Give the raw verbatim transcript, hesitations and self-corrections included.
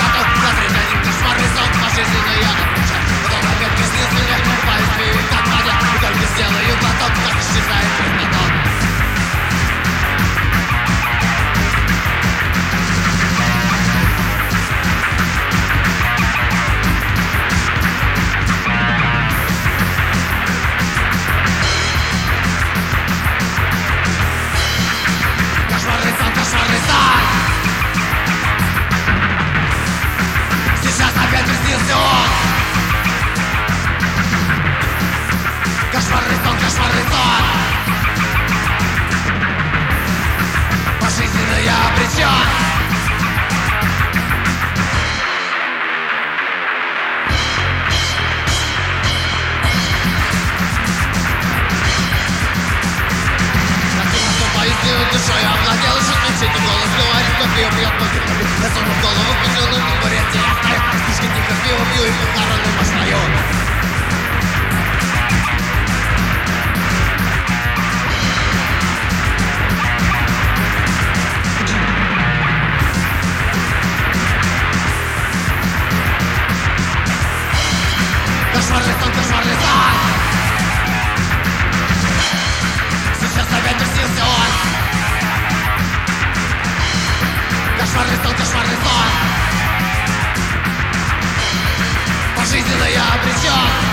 готов смотреть один кошмарный сон. Пожизненно я отвечаю. Потом опять приснился мне, купаюсь, пью, как вода. И только сделаю глоток, как исчезает черноток. Кошмарный сон, кошмарный сон. Сейчас опять приснился он. Кошмарный сон, кошмарный сон. Пожизненно я обречен. Душой овладел, шутничать и голос говорит, кто пьет, пьет, пьет. Я сунул в голову путёную конкуренции. Я стою, слишком тихо пью, пью и похорону постою. Кошмарный сон, кошмарный сон. Сейчас опять приснился он. Кошмарный сон, кошмарный сон. Пожизненно я обречен.